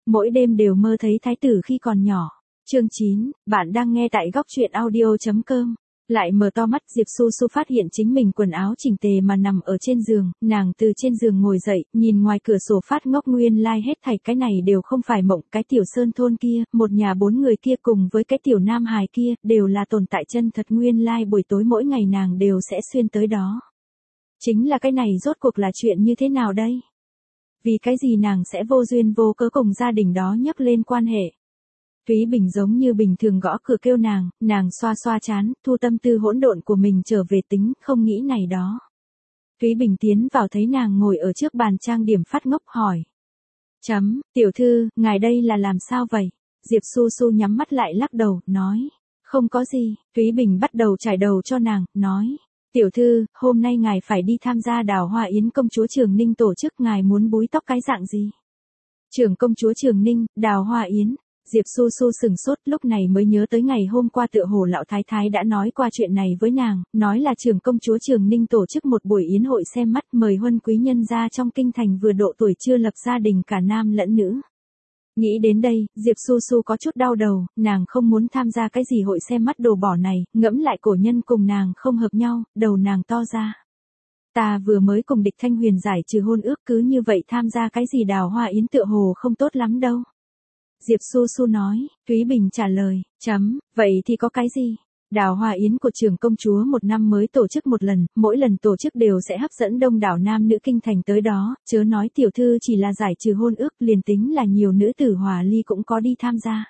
mỗi đêm đều mơ thấy thái tử khi còn nhỏ. Chương 9, bạn đang nghe tại góc truyện audio.com. Lại mở to mắt, Diệp Su Su phát hiện chính mình quần áo chỉnh tề mà nằm ở trên giường, nàng từ trên giường ngồi dậy, nhìn ngoài cửa sổ phát ngốc, nguyên lai hết thảy cái này đều không phải mộng, cái tiểu sơn thôn kia, một nhà 4 người kia cùng với cái tiểu nam hài kia, đều là tồn tại chân thật, nguyên lai buổi tối mỗi ngày nàng đều sẽ xuyên tới đó. Chính là cái này rốt cuộc là chuyện như thế nào đây? Vì cái gì nàng sẽ vô duyên vô cớ cùng gia đình đó nhắc lên quan hệ? Thúy Bình giống như bình thường gõ cửa kêu nàng xoa xoa trán, thu tâm tư hỗn độn của mình trở về tính, không nghĩ này đó. Thúy Bình tiến vào thấy nàng ngồi ở trước bàn trang điểm phát ngốc hỏi. Tiểu thư, ngài đây là làm sao vậy? Diệp Su Su nhắm mắt lại lắc đầu, nói. Không có gì, Thúy Bình bắt đầu trải đầu cho nàng, nói. Tiểu thư, hôm nay ngài phải đi tham gia đào hoa yến công chúa Trường Ninh tổ chức, ngài muốn búi tóc cái dạng gì? Trưởng công chúa Trường Ninh, đào hoa yến. Diệp Su Su sừng sốt, lúc này mới nhớ tới ngày hôm qua tựa hồ lão thái thái đã nói qua chuyện này với nàng, nói là trưởng công chúa Trường Ninh tổ chức một buổi yến hội xem mắt, mời huân quý nhân gia trong kinh thành vừa độ tuổi chưa lập gia đình cả nam lẫn nữ. Nghĩ đến đây, Diệp Su Su có chút đau đầu, nàng không muốn tham gia cái gì hội xem mắt đồ bỏ này, ngẫm lại cổ nhân cùng nàng không hợp nhau, đầu nàng to ra. Ta vừa mới cùng Địch Thanh Huyền giải trừ hôn ước, cứ như vậy tham gia cái gì đào hoa yến tựa hồ không tốt lắm đâu. Diệp Su Su nói, Thúy Bình trả lời, vậy thì có cái gì? Đào hoa yến của trưởng công chúa một năm mới tổ chức một lần, mỗi lần tổ chức đều sẽ hấp dẫn đông đảo nam nữ kinh thành tới đó, chớ nói tiểu thư chỉ là giải trừ hôn ước, liền tính là nhiều nữ tử hòa ly cũng có đi tham gia.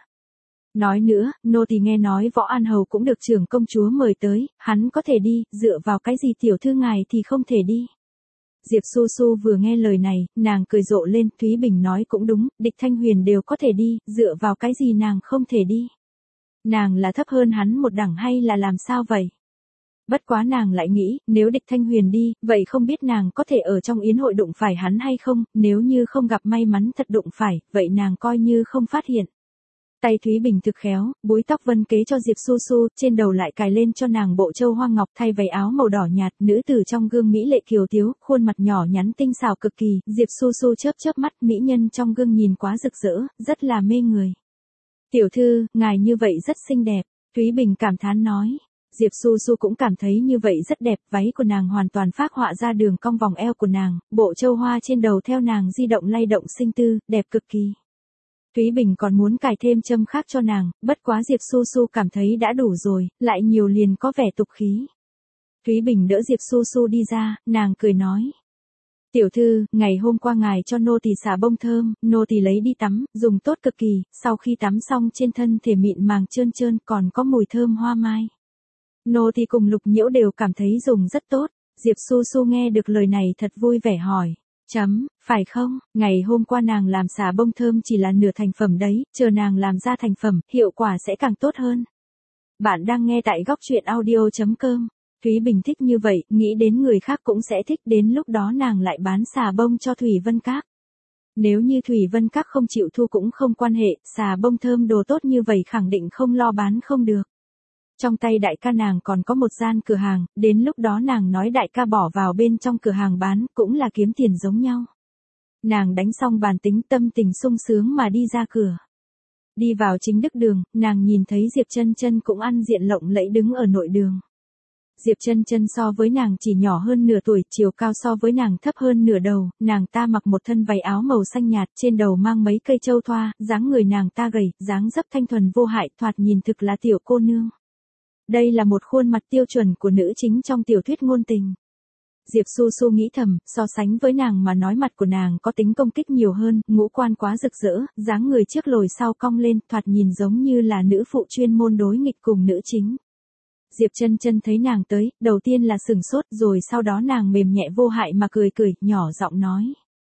Nói nữa, nô tỳ nghe nói Võ An Hầu cũng được trưởng công chúa mời tới, hắn có thể đi, dựa vào cái gì tiểu thư ngài thì không thể đi. Diệp Su Su vừa nghe lời này, nàng cười rộ lên, Thúy Bình nói cũng đúng, Địch Thanh Huyền đều có thể đi, dựa vào cái gì nàng không thể đi. Nàng là thấp hơn hắn một đẳng hay là làm sao vậy? Bất quá nàng lại nghĩ, nếu Địch Thanh Huyền đi, vậy không biết nàng có thể ở trong yến hội đụng phải hắn hay không, nếu như không gặp may mắn thật đụng phải, vậy nàng coi như không phát hiện. Tay Thúy Bình thực khéo, búi tóc vân kế cho Diệp Su Su, trên đầu lại cài lên cho nàng bộ châu hoa ngọc, thay váy áo màu đỏ nhạt, nữ tử trong gương mỹ lệ kiều thiếu, khuôn mặt nhỏ nhắn tinh xảo cực kỳ, Diệp Su Su chớp chớp mắt, mỹ nhân trong gương nhìn quá rực rỡ, rất là mê người. Tiểu thư, ngài như vậy rất xinh đẹp, Thúy Bình cảm thán nói. Diệp Su Su cũng cảm thấy như vậy rất đẹp, váy của nàng hoàn toàn phác họa ra đường cong vòng eo của nàng, bộ châu hoa trên đầu theo nàng di động lay động xinh tư, đẹp cực kỳ. Thúy Bình còn muốn cài thêm châm khác cho nàng, bất quá Diệp Su Su cảm thấy đã đủ rồi, lại nhiều liền có vẻ tục khí. Thúy Bình đỡ Diệp Su Su đi ra, nàng cười nói. Tiểu thư, ngày hôm qua ngài cho nô tỳ xả bông thơm, nô tỳ lấy đi tắm, dùng tốt cực kỳ, sau khi tắm xong trên thân thể mịn màng trơn trơn còn có mùi thơm hoa mai. Nô tỳ cùng Lục Nhiễu đều cảm thấy dùng rất tốt, Diệp Su Su nghe được lời này thật vui vẻ hỏi. Phải không, ngày hôm qua nàng làm xả bông thơm chỉ là nửa thành phẩm đấy, chờ nàng làm ra thành phẩm, hiệu quả sẽ càng tốt hơn. Bạn đang nghe tại góc truyện audio.com. Thúy Bình thích như vậy, nghĩ đến người khác cũng sẽ thích, đến lúc đó nàng lại bán xà bông cho Thủy Vân Các. Nếu như Thủy Vân Các không chịu thu cũng không quan hệ, xà bông thơm đồ tốt như vậy khẳng định không lo bán không được. Trong tay đại ca nàng còn có một gian cửa hàng, đến lúc đó nàng nói đại ca bỏ vào bên trong cửa hàng bán, cũng là kiếm tiền giống nhau. Nàng đánh xong bàn tính, tâm tình sung sướng mà đi ra cửa. Đi vào chính đức đường, nàng nhìn thấy Diệp Chân Chân cũng ăn diện lộng lẫy đứng ở nội đường. Diệp Chân Chân so với nàng chỉ nhỏ hơn nửa tuổi, chiều cao so với nàng thấp hơn nửa đầu, nàng ta mặc một thân váy áo màu xanh nhạt, trên đầu mang mấy cây châu thoa, dáng người nàng ta gầy, dáng dấp thanh thuần vô hại, thoạt nhìn thực là tiểu cô nương. Đây là một khuôn mặt tiêu chuẩn của nữ chính trong tiểu thuyết ngôn tình. Diệp Su Su nghĩ thầm, so sánh với nàng mà nói mặt của nàng có tính công kích nhiều hơn, ngũ quan quá rực rỡ, dáng người trước lồi sau cong lên, thoạt nhìn giống như là nữ phụ chuyên môn đối nghịch cùng nữ chính. Diệp Chân Chân thấy nàng tới, đầu tiên là sừng sốt, rồi sau đó nàng mềm nhẹ vô hại mà cười cười, nhỏ giọng nói.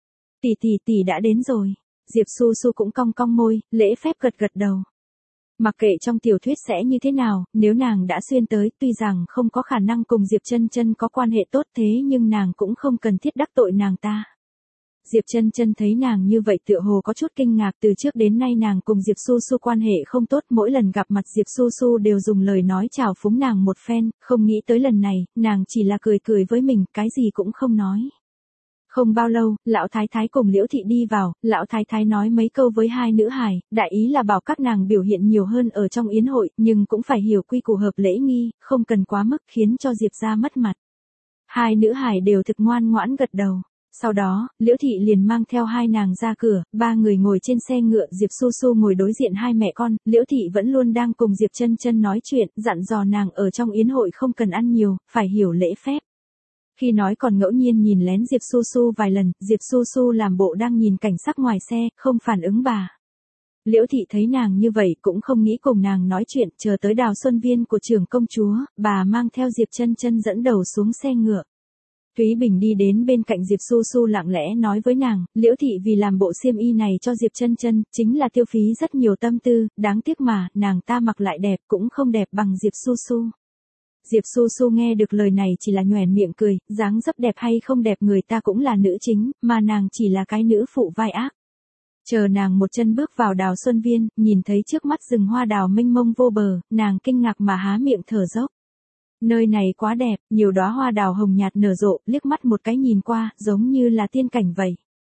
Tỷ đã đến rồi. Diệp Su Su cũng cong cong môi, lễ phép gật gật đầu. Mặc kệ trong tiểu thuyết sẽ như thế nào, nếu nàng đã xuyên tới, tuy rằng không có khả năng cùng Diệp Chân Chân có quan hệ tốt thế nhưng nàng cũng không cần thiết đắc tội nàng ta. Diệp Chân Chân thấy nàng như vậy tựa hồ có chút kinh ngạc, từ trước đến nay nàng cùng Diệp Su Su quan hệ không tốt, mỗi lần gặp mặt Diệp Su Su đều dùng lời nói chào phúng nàng một phen, không nghĩ tới lần này, nàng chỉ là cười cười với mình, cái gì cũng không nói. Không bao lâu, lão thái thái cùng Liễu thị đi vào, lão thái thái nói mấy câu với hai nữ hài, đại ý là bảo các nàng biểu hiện nhiều hơn ở trong yến hội, nhưng cũng phải hiểu quy củ hợp lễ nghi, không cần quá mức khiến cho Diệp gia mất mặt. Hai nữ hài đều thực ngoan ngoãn gật đầu. Sau đó, Liễu thị liền mang theo hai nàng ra cửa, ba người ngồi trên xe ngựa, Diệp Su Su ngồi đối diện hai mẹ con, Liễu thị vẫn luôn đang cùng Diệp Chân Chân nói chuyện, dặn dò nàng ở trong yến hội không cần ăn nhiều, phải hiểu lễ phép. Khi nói còn ngẫu nhiên nhìn lén Diệp Su Su vài lần, Diệp Su Su làm bộ đang nhìn cảnh sắc ngoài xe, không phản ứng bà. Liễu thị thấy nàng như vậy cũng không nghĩ cùng nàng nói chuyện, chờ tới Đào Xuân Viên của trưởng công chúa, bà mang theo Diệp Chân Chân dẫn đầu xuống xe ngựa. Thúy Bình đi đến bên cạnh Diệp Su Su lặng lẽ nói với nàng, Liễu thị vì làm bộ xiêm y này cho Diệp Chân Chân, chính là tiêu phí rất nhiều tâm tư, đáng tiếc mà, nàng ta mặc lại đẹp cũng không đẹp bằng Diệp Su Su. Diệp Su Su nghe được lời này chỉ là nhoẻn miệng cười, dáng dấp đẹp hay không đẹp người ta cũng là nữ chính, mà nàng chỉ là cái nữ phụ vai ác. Chờ nàng một chân bước vào Đào Xuân Viên, nhìn thấy trước mắt rừng hoa đào mênh mông vô bờ, nàng kinh ngạc mà há miệng thở dốc. Nơi này quá đẹp, nhiều đóa hoa đào hồng nhạt nở rộ, liếc mắt một cái nhìn qua, giống như là tiên cảnh vậy.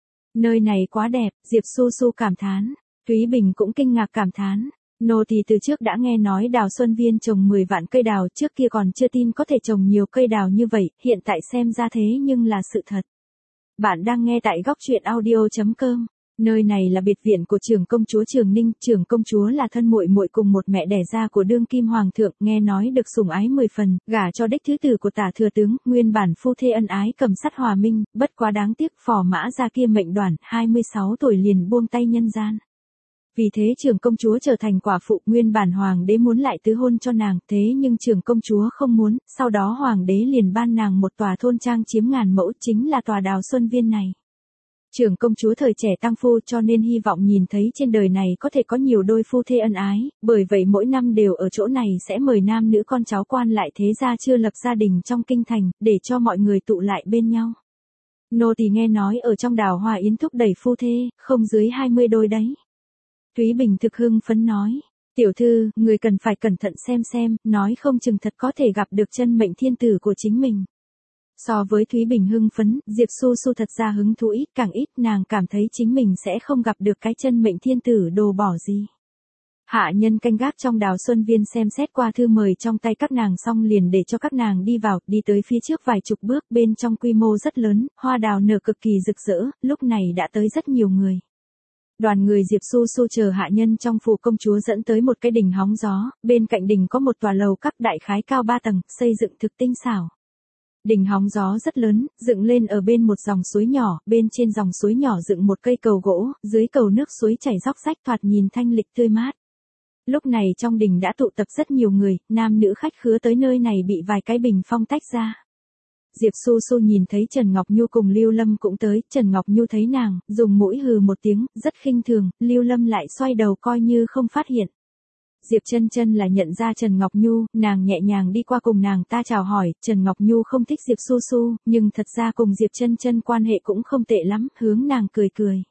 Nơi này quá đẹp, Diệp Su Su cảm thán. Thúy Bình cũng kinh ngạc cảm thán. Nô tỳ từ trước đã nghe nói Đào Xuân Viên trồng 10 vạn cây đào, trước kia còn chưa tin có thể trồng nhiều cây đào như vậy, hiện tại xem ra thế nhưng là sự thật. Bạn đang nghe tại góc truyện audio.com. Nơi này là biệt viện của trưởng công chúa Trường Ninh, trưởng công chúa là thân muội muội cùng một mẹ đẻ ra của đương kim hoàng thượng, nghe nói được sủng ái 10 phần, gả cho đích thứ tử của Tả thừa tướng, nguyên bản phu thê ân ái cầm sắt hòa minh, bất quá đáng tiếc phò mã gia kia mệnh đoản, 26 tuổi liền buông tay nhân gian. Vì thế trưởng công chúa trở thành quả phụ, nguyên bản hoàng đế muốn lại tứ hôn cho nàng, thế nhưng trưởng công chúa không muốn, sau đó hoàng đế liền ban nàng một tòa thôn trang chiếm ngàn mẫu, chính là tòa Đào Xuân Viên này. Trưởng công chúa thời trẻ tăng phu cho nên hy vọng nhìn thấy trên đời này có thể có nhiều đôi phu thê ân ái, bởi vậy mỗi năm đều ở chỗ này sẽ mời nam nữ con cháu quan lại thế gia chưa lập gia đình trong kinh thành, để cho mọi người tụ lại bên nhau. Nô tỳ nghe nói ở trong Đào Hoa Yến thúc đẩy phu thê, không dưới 20 đôi đấy. Thúy Bình thực hưng phấn nói, tiểu thư, người cần phải cẩn thận xem, nói không chừng thật có thể gặp được chân mệnh thiên tử của chính mình. So với Thúy Bình hưng phấn, Diệp Su Su thật ra hứng thú ít càng ít, nàng cảm thấy chính mình sẽ không gặp được cái chân mệnh thiên tử đồ bỏ gì. Hạ nhân canh gác trong Đào Xuân Viên xem xét qua thư mời trong tay các nàng xong liền để cho các nàng đi vào, đi tới phía trước vài chục bước, bên trong quy mô rất lớn, hoa đào nở cực kỳ rực rỡ, lúc này đã tới rất nhiều người. Đoàn người Diệp Su Su chờ hạ nhân trong phủ công chúa dẫn tới một cái đình hóng gió, bên cạnh đình có một tòa lầu các đại khái cao 3 tầng, xây dựng thực tinh xảo. Đình hóng gió rất lớn, dựng lên ở bên một dòng suối nhỏ, bên trên dòng suối nhỏ dựng một cây cầu gỗ, dưới cầu nước suối chảy róc rách thoạt nhìn thanh lịch tươi mát. Lúc này trong đình đã tụ tập rất nhiều người, nam nữ khách khứa tới nơi này bị vài cái bình phong tách ra. Diệp Su Su nhìn thấy Trần Ngọc Nhu cùng Lưu Lâm cũng tới, Trần Ngọc Nhu thấy nàng, dùng mũi hừ một tiếng, rất khinh thường, Lưu Lâm lại xoay đầu coi như không phát hiện. Diệp Chân Chân là nhận ra Trần Ngọc Nhu, nàng nhẹ nhàng đi qua cùng nàng ta chào hỏi, Trần Ngọc Nhu không thích Diệp Su Su, nhưng thật ra cùng Diệp Chân Chân quan hệ cũng không tệ lắm, hướng nàng cười cười.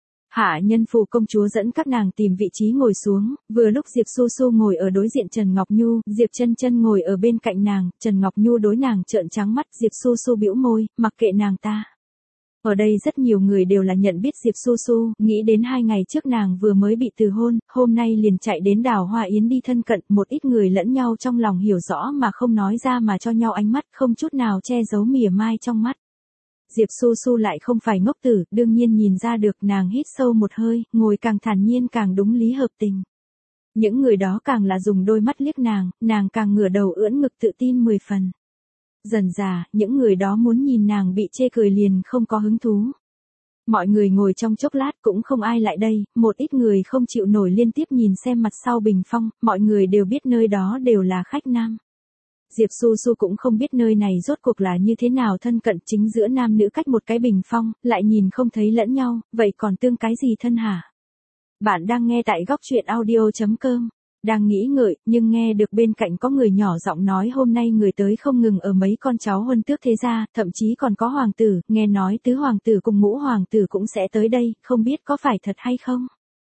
Hạ nhân phủ công chúa dẫn các nàng tìm vị trí ngồi xuống, vừa lúc Diệp Su Su ngồi ở đối diện Trần Ngọc Nhu, Diệp Chân Chân ngồi ở bên cạnh nàng, Trần Ngọc Nhu đối nàng trợn trắng mắt, Diệp Su Su bĩu môi, mặc kệ nàng ta. Ở đây rất nhiều người đều là nhận biết Diệp Su Su, nghĩ đến 2 ngày trước nàng vừa mới bị từ hôn, hôm nay liền chạy đến Đào Hoa Yến đi thân cận, một ít người lẫn nhau trong lòng hiểu rõ mà không nói ra mà cho nhau ánh mắt, không chút nào che giấu mỉa mai trong mắt. Diệp Su Su lại không phải ngốc tử, đương nhiên nhìn ra được, nàng hít sâu một hơi, ngồi càng thản nhiên càng đúng lý hợp tình. Những người đó càng là dùng đôi mắt liếc nàng càng ngửa đầu ưỡn ngực tự tin 10 phần. Dần dà, những người đó muốn nhìn nàng bị chê cười liền không có hứng thú. Mọi người ngồi trong chốc lát cũng không ai lại đây, một ít người không chịu nổi liên tiếp nhìn xem mặt sau bình phong, mọi người đều biết nơi đó đều là khách nam. Diệp Su Su cũng không biết nơi này rốt cuộc là như thế nào thân cận, chính giữa nam nữ cách một cái bình phong, lại nhìn không thấy lẫn nhau, vậy còn tương cái gì thân hả? Bạn đang nghe tại góc truyện audio.com. Đang nghĩ ngợi, nhưng nghe được bên cạnh có người nhỏ giọng nói hôm nay người tới không ngừng ở mấy con cháu huân tước thế gia, thậm chí còn có hoàng tử, nghe nói tứ hoàng tử cùng ngũ hoàng tử cũng sẽ tới đây, không biết có phải thật hay không?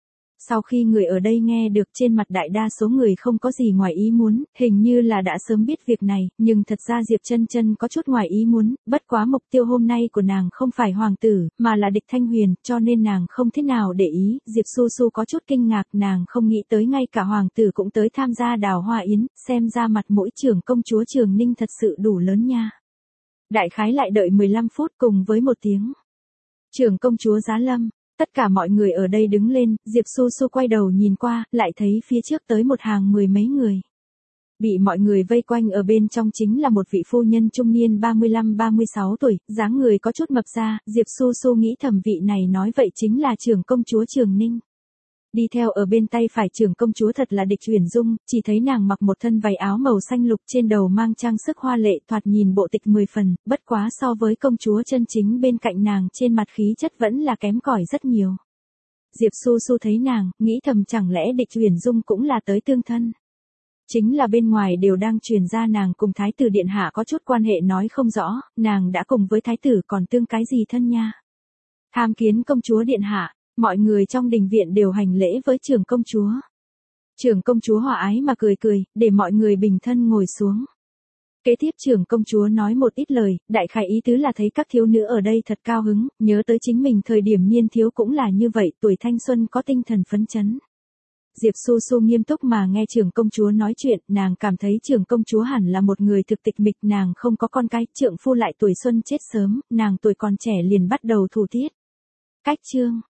Sau khi người ở đây nghe được, trên mặt đại đa số người không có gì ngoài ý muốn, hình như là đã sớm biết việc này, nhưng thật ra Diệp Chân Chân có chút ngoài ý muốn, bất quá mục tiêu hôm nay của nàng không phải hoàng tử, mà là Địch Thanh Huyền, cho nên nàng không thế nào để ý. Diệp Su Su có chút kinh ngạc, nàng không nghĩ tới ngay cả hoàng tử cũng tới tham gia đào hoa yến, xem ra mặt mũi trưởng công chúa Trường Ninh thật sự đủ lớn nha. Đại khái lại đợi 15 phút cùng với một tiếng trưởng công chúa giá lâm. Tất cả mọi người ở đây đứng lên, Diệp Su Su quay đầu nhìn qua, lại thấy phía trước tới một hàng mười mấy người. Bị mọi người vây quanh ở bên trong chính là một vị phu nhân trung niên 35-36 tuổi, dáng người có chút mập ra, Diệp Su Su nghĩ thầm vị này nói vậy chính là trưởng công chúa Trường Ninh. Đi theo ở bên tay phải trưởng công chúa thật là Địch Uyển Dung, chỉ thấy nàng mặc một thân váy áo màu xanh lục, trên đầu mang trang sức hoa lệ, thoạt nhìn bộ tịch 10 phần, bất quá so với công chúa chân chính bên cạnh nàng trên mặt khí chất vẫn là kém cỏi rất nhiều. Diệp Su Su thấy nàng, nghĩ thầm chẳng lẽ Địch Uyển Dung cũng là tới tương thân. Chính là bên ngoài đều đang truyền ra nàng cùng thái tử điện hạ có chút quan hệ nói không rõ, nàng đã cùng với thái tử còn tương cái gì thân nha. Tham kiến công chúa điện hạ. Mọi người trong đình viện đều hành lễ với trưởng công chúa. Trưởng công chúa hòa ái mà cười cười, để mọi người bình thân ngồi xuống. Kế tiếp trưởng công chúa nói một ít lời, đại khái ý tứ là thấy các thiếu nữ ở đây thật cao hứng, nhớ tới chính mình thời điểm niên thiếu cũng là như vậy, tuổi thanh xuân có tinh thần phấn chấn. Diệp Su Su nghiêm túc mà nghe trưởng công chúa nói chuyện, nàng cảm thấy trưởng công chúa hẳn là một người thực tịch mịch, nàng không có con cái, trượng phu lại tuổi xuân chết sớm, nàng tuổi còn trẻ liền bắt đầu thủ tiết. Cách chương